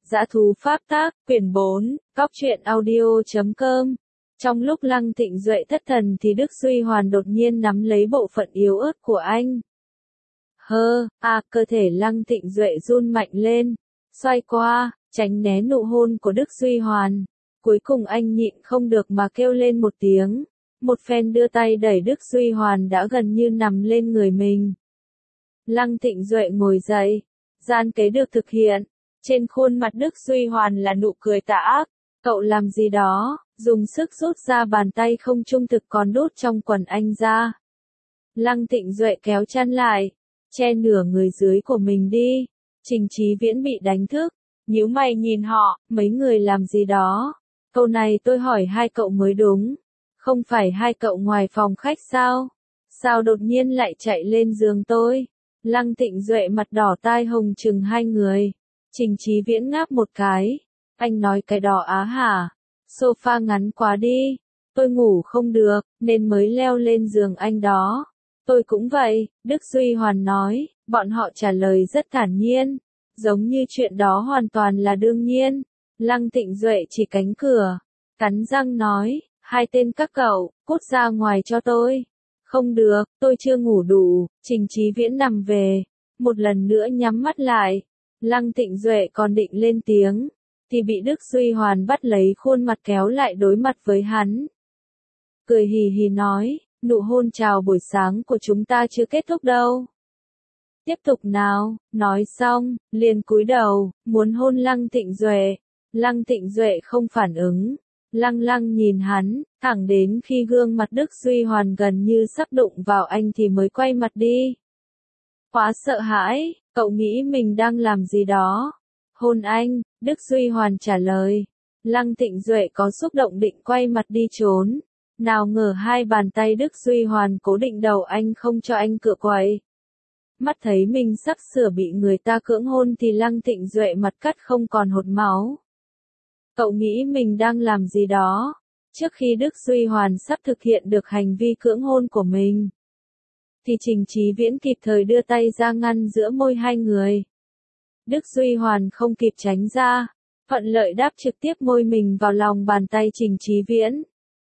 Dã thú pháp tác, quyển 4, cóc truyện audio.com. Trong lúc Lăng Thịnh Duệ thất thần thì Đức Duy Hoàn đột nhiên nắm lấy bộ phận yếu ớt của anh. Cơ thể Lăng Thịnh Duệ run mạnh lên, xoay qua, tránh né nụ hôn của Đức Duy Hoàn. Cuối cùng anh nhịn không được mà kêu lên một tiếng. Một phen đưa tay đẩy Đức Duy Hoàn đã gần như nằm lên người mình. Lăng Thịnh Duệ ngồi dậy, gian kế được thực hiện. Trên khuôn mặt Đức Duy Hoàn là nụ cười tà ác. Cậu làm gì đó, dùng sức rút ra bàn tay không trung thực còn đút trong quần anh ra. Lăng Thịnh Duệ kéo chăn lại, che nửa người dưới của mình đi. Trình Chí Viễn bị đánh thức, nhíu mày nhìn họ, mấy người làm gì đó. Câu này tôi hỏi hai cậu mới đúng. Không phải hai cậu ngoài phòng khách sao? Sao đột nhiên lại chạy lên giường tôi? Lăng Thịnh Duệ mặt đỏ tai hồng trừng hai người. Trình Chí Viễn ngáp một cái. Anh nói cái đó á hả? Sofa ngắn quá đi. Tôi ngủ không được, nên mới leo lên giường anh đó. Tôi cũng vậy, Đức Duy Hoàn nói. Bọn họ trả lời rất thản nhiên. Giống như chuyện đó hoàn toàn là đương nhiên. Lăng Thịnh Duệ chỉ cánh cửa. Cắn răng nói, hai tên các cậu, cút ra ngoài cho tôi. Không được, tôi chưa ngủ đủ. Trình Chí Viễn nằm về. Một lần nữa nhắm mắt lại. Lăng Thịnh Duệ còn định lên tiếng, thì bị Đức Duy Hoàn bắt lấy khuôn mặt kéo lại đối mặt với hắn. Cười hì hì nói, nụ hôn chào buổi sáng của chúng ta chưa kết thúc đâu. Tiếp tục nào, nói xong, liền cúi đầu, muốn hôn Lăng Thịnh Duệ. Lăng Thịnh Duệ không phản ứng, lăng lăng nhìn hắn, thẳng đến khi gương mặt Đức Duy Hoàn gần như sắp đụng vào anh thì mới quay mặt đi. Quá sợ hãi, cậu nghĩ mình đang làm gì đó. Hôn anh, Đức Duy Hoàn trả lời. Lăng Thịnh Duệ có xúc động định quay mặt đi trốn. Nào ngờ hai bàn tay Đức Duy Hoàn cố định đầu anh không cho anh cựa quậy. Mắt thấy mình sắp sửa bị người ta cưỡng hôn thì Lăng Thịnh Duệ mặt cắt không còn hột máu. Cậu nghĩ mình đang làm gì đó. Trước khi Đức Duy Hoàn sắp thực hiện được hành vi cưỡng hôn của mình, thì Trình Chí Viễn kịp thời đưa tay ra ngăn giữa môi hai người. Đức Duy Hoàn không kịp tránh ra, thuận lợi đáp trực tiếp môi mình vào lòng bàn tay Trình Chí Viễn.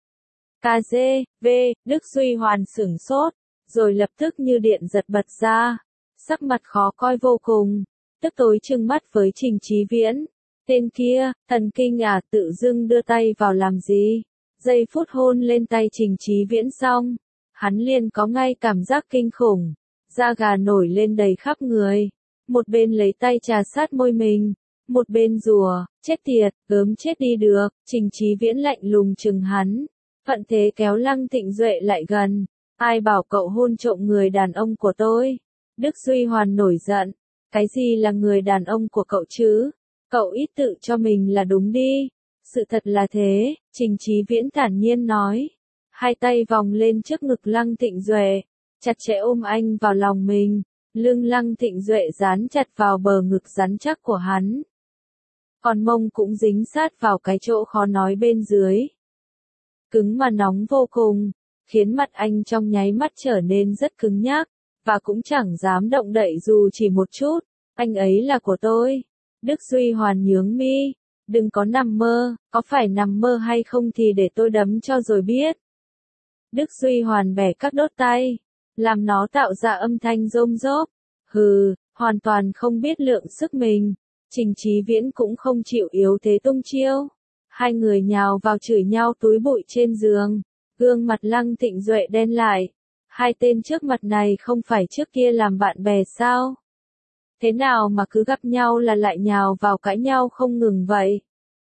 KG, Đức Duy Hoàn sửng sốt, rồi lập tức như điện giật bật ra, sắc mặt khó coi vô cùng, tức tối trừng mắt với Trình Chí Viễn. Tên kia, thần kinh à, tự dưng đưa tay vào làm gì? Giây phút hôn lên tay Trình Chí Viễn xong, hắn liền có ngay cảm giác kinh khủng, da gà nổi lên đầy khắp người. Một bên lấy tay trà sát môi mình, một bên rủa, chết tiệt, gớm chết đi được. Trình Chí Viễn lạnh lùng chừng hắn, thuận thế kéo Lăng Thịnh Duệ lại gần. Ai bảo cậu hôn trộm người đàn ông của tôi? Đức Duy Hoàn nổi giận, cái gì là người đàn ông của cậu chứ? Cậu ít tự cho mình là đúng đi. Sự thật là thế, Trình Chí Viễn thản nhiên nói. Hai tay vòng lên trước ngực Lăng Thịnh Duệ, chặt chẽ ôm anh vào lòng mình. Lưng Lăng Thịnh Duệ dán chặt vào bờ ngực rắn chắc của hắn. Còn mông cũng dính sát vào cái chỗ khó nói bên dưới. Cứng mà nóng vô cùng, khiến mặt anh trong nháy mắt trở nên rất cứng nhắc, và cũng chẳng dám động đậy dù chỉ một chút. Anh ấy là của tôi. Đức Duy Hoàn nhướng mi. Đừng có nằm mơ, có phải nằm mơ hay không thì để tôi đấm cho rồi biết. Đức Duy Hoàn bẻ các đốt tay, làm nó tạo ra âm thanh rôm rốp. Hoàn toàn không biết lượng sức mình. Trình Chí Viễn cũng không chịu yếu thế tung chiêu. Hai người nhào vào chửi nhau túi bụi trên giường. Gương mặt Lăng Thịnh Duệ đen lại. Hai tên trước mặt này không phải trước kia làm bạn bè sao? Thế nào mà cứ gặp nhau là lại nhào vào cãi nhau không ngừng vậy?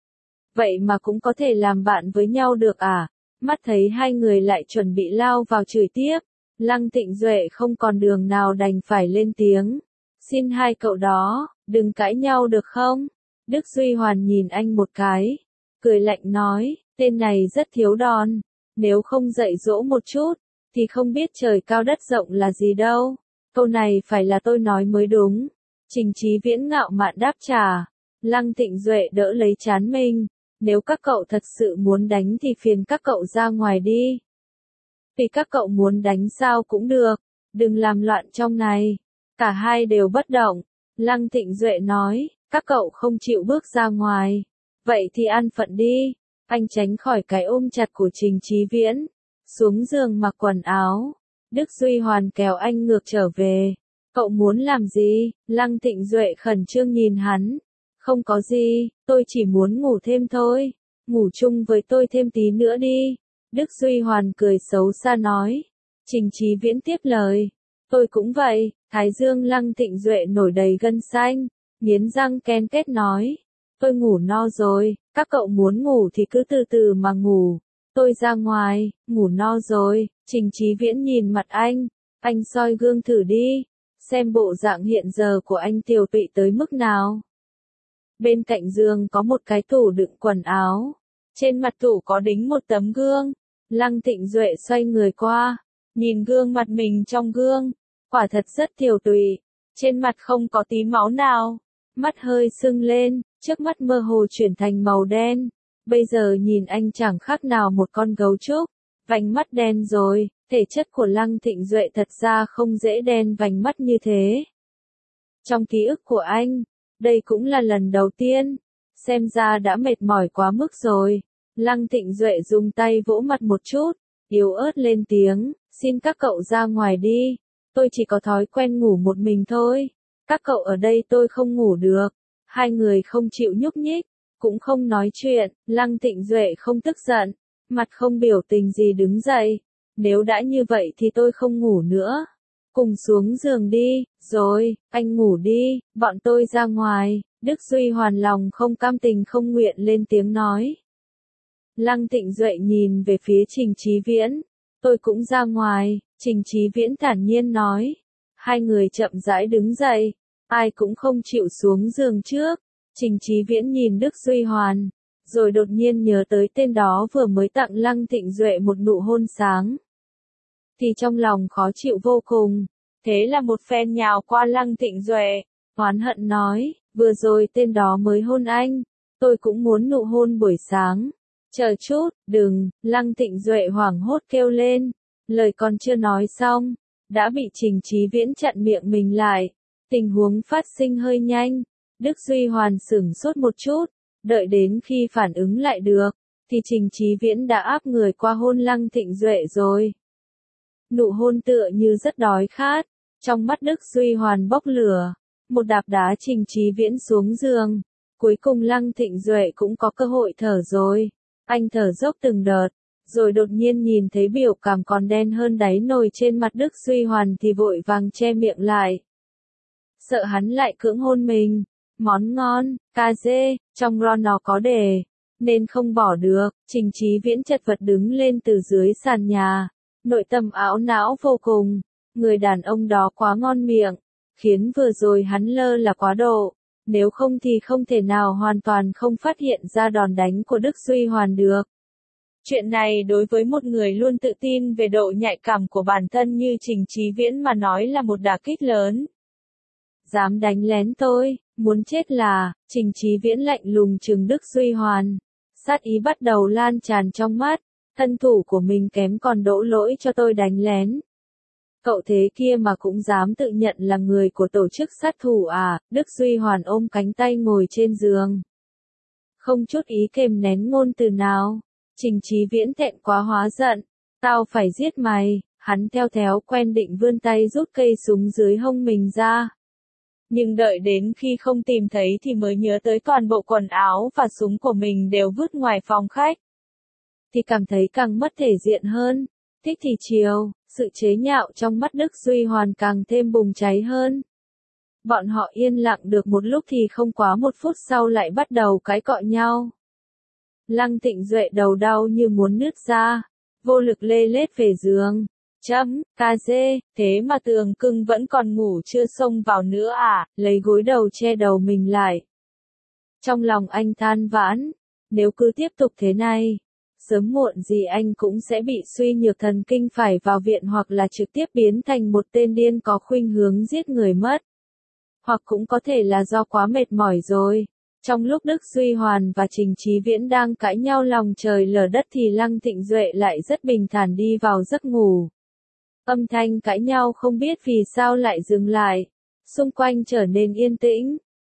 Vậy mà cũng có thể làm bạn với nhau được à? Mắt thấy hai người lại chuẩn bị lao vào chửi tiếp. Lăng Thịnh Duệ không còn đường nào đành phải lên tiếng. Xin hai cậu đó, đừng cãi nhau được không? Đức Duy Hoàn nhìn anh một cái, cười lạnh nói, tên này rất thiếu đòn. Nếu không dạy dỗ một chút, thì không biết trời cao đất rộng là gì đâu. Câu này phải là tôi nói mới đúng. Trình Chí Viễn ngạo mạn đáp trả. Lăng Thịnh Duệ đỡ lấy trán mình. Nếu các cậu thật sự muốn đánh thì phiền các cậu ra ngoài đi. Vì các cậu muốn đánh sao cũng được, đừng làm loạn trong này. Cả hai đều bất động. Lăng Thịnh Duệ nói, các cậu không chịu bước ra ngoài. Vậy thì an phận đi. Anh tránh khỏi cái ôm chặt của Trình Chí Viễn. Xuống giường mặc quần áo. Đức Duy Hoàn kéo anh ngược trở về. Cậu muốn làm gì? Lăng Thịnh Duệ khẩn trương nhìn hắn. Không có gì, tôi chỉ muốn ngủ thêm thôi. Ngủ chung với tôi thêm tí nữa đi. Đức Duy Hoàn cười xấu xa nói. Trình Chí Viễn tiếp lời. Tôi cũng vậy. Thái dương Lăng Thịnh Duệ nổi đầy gân xanh. Nghiến răng ken két nói. Tôi ngủ no rồi, các cậu muốn ngủ thì cứ từ từ mà ngủ. Tôi ra ngoài, ngủ no rồi. Trình Chí Viễn nhìn mặt anh soi gương thử đi. Xem bộ dạng hiện giờ của anh tiều tụy tới mức nào. Bên cạnh giường có một cái tủ đựng quần áo. Trên mặt tủ có đính một tấm gương. Lăng Thịnh Duệ xoay người qua. Nhìn gương mặt mình trong gương. Quả thật rất tiều tụy. Trên mặt không có tí máu nào. Mắt hơi sưng lên, trước mắt mơ hồ chuyển thành màu đen. Bây giờ nhìn anh chẳng khác nào một con gấu trúc. Vành mắt đen rồi, thể chất của Lăng Thịnh Duệ thật ra không dễ đen vành mắt như thế. Trong ký ức của anh, đây cũng là lần đầu tiên. Xem ra đã mệt mỏi quá mức rồi. Lăng Thịnh Duệ dùng tay vỗ mặt một chút, yếu ớt lên tiếng, xin các cậu ra ngoài đi. Tôi chỉ có thói quen ngủ một mình thôi. Các cậu ở đây tôi không ngủ được. Hai người không chịu nhúc nhích, cũng không nói chuyện. Lăng Thịnh Duệ không tức giận, mặt không biểu tình gì đứng dậy. Nếu đã như vậy thì tôi không ngủ nữa. Cùng xuống giường đi, rồi, anh ngủ đi, bọn tôi ra ngoài. Đức Duy Hoàn lòng không cam tình không nguyện lên tiếng nói. Lăng Thịnh Duệ nhìn về phía Trình Chí Viễn. Tôi cũng ra ngoài, Trình Chí Viễn thản nhiên nói. Hai người chậm rãi đứng dậy, ai cũng không chịu xuống giường trước. Trình Chí Viễn nhìn Đức Duy Hoàn, rồi đột nhiên nhớ tới tên đó vừa mới tặng Lăng Thịnh Duệ một nụ hôn sáng. Thì trong lòng khó chịu vô cùng, thế là một phen nhào qua Lăng Thịnh Duệ, oán hận nói, vừa rồi tên đó mới hôn anh, tôi cũng muốn nụ hôn buổi sáng. Chờ chút, đừng, Lăng Thịnh Duệ hoảng hốt kêu lên, lời còn chưa nói xong, đã bị Trình Chí Viễn chặn miệng mình lại. Tình huống phát sinh hơi nhanh, Đức Duy Hoàn sửng sốt một chút, đợi đến khi phản ứng lại được, thì Trình Chí Viễn đã áp người qua hôn Lăng Thịnh Duệ rồi. Nụ hôn tựa như rất đói khát, trong mắt Đức Duy Hoàn bốc lửa, một đạp đá Trình Chí Viễn xuống giường, cuối cùng Lăng Thịnh Duệ cũng có cơ hội thở rồi. Anh thở dốc từng đợt, rồi đột nhiên nhìn thấy biểu cảm còn đen hơn đáy nồi trên mặt Đức Duy Hoàn thì vội vàng che miệng lại. Sợ hắn lại cưỡng hôn mình, món ngon, cà dê, trong ron nó có đề, nên không bỏ được. Trình Chí Viễn chật vật đứng lên từ dưới sàn nhà, nội tâm ảo não vô cùng, người đàn ông đó quá ngon miệng, khiến vừa rồi hắn lơ là quá độ, nếu không thì không thể nào hoàn toàn không phát hiện ra đòn đánh của Đức Duy Hoàn được. Chuyện này đối với một người luôn tự tin về độ nhạy cảm của bản thân như Trình Chí Viễn mà nói là một đả kích lớn. Dám đánh lén tôi, muốn chết là, Trình Chí Viễn lạnh lùng trừng Đức Duy Hoàn. Sát ý bắt đầu lan tràn trong mắt, thân thủ của mình kém còn đổ lỗi cho tôi đánh lén. Cậu thế kia mà cũng dám tự nhận là người của tổ chức sát thủ à? Đức Duy Hoàn ôm cánh tay ngồi trên giường. Không chút ý kềm nén ngôn từ nào. Trình Chí Viễn thẹn quá hóa giận. Tao phải giết mày. Hắn theo thói quen định vươn tay rút cây súng dưới hông mình ra. Nhưng đợi đến khi không tìm thấy thì mới nhớ tới toàn bộ quần áo và súng của mình đều vứt ngoài phòng khách. Thì cảm thấy càng mất thể diện hơn. Thích thì chiều, sự chế nhạo trong mắt Đức Duy Hoàn càng thêm bùng cháy hơn. Bọn họ yên lặng được một lúc thì không quá một phút sau lại bắt đầu cãi cọ nhau. Lăng Thịnh Duệ đầu đau như muốn nứt ra, vô lực lê lết về giường. Cà dê, thế mà Tường Cưng vẫn còn ngủ chưa xông vào nữa à, lấy gối đầu che đầu mình lại. Trong lòng anh than vãn, nếu cứ tiếp tục thế này, sớm muộn gì anh cũng sẽ bị suy nhược thần kinh phải vào viện hoặc là trực tiếp biến thành một tên điên có khuynh hướng giết người mất. Hoặc cũng có thể là do quá mệt mỏi rồi. Trong lúc Đức Duy Hoàn và Trình Chí Viễn đang cãi nhau lòng trời lở đất thì Lăng Thịnh Duệ lại rất bình thản đi vào giấc ngủ. Âm thanh cãi nhau không biết vì sao lại dừng lại. Xung quanh trở nên yên tĩnh.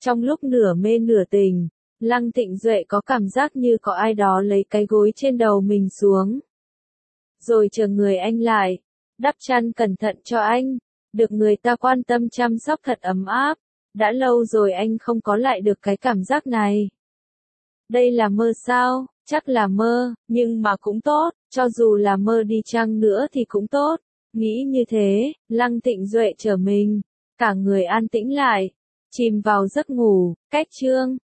Trong lúc nửa mê nửa tỉnh, Lăng Thịnh Duệ có cảm giác như có ai đó lấy cái gối trên đầu mình xuống. Rồi chờ người anh lại, đắp chăn cẩn thận cho anh, được người ta quan tâm chăm sóc thật ấm áp. Đã lâu rồi anh không có lại được cái cảm giác này. Đây là mơ sao? Chắc là mơ, nhưng mà cũng tốt, cho dù là mơ đi chăng nữa thì cũng tốt. Nghĩ như thế, Lăng Thịnh Duệ trở mình, cả người an tĩnh lại, chìm vào giấc ngủ. Cách chương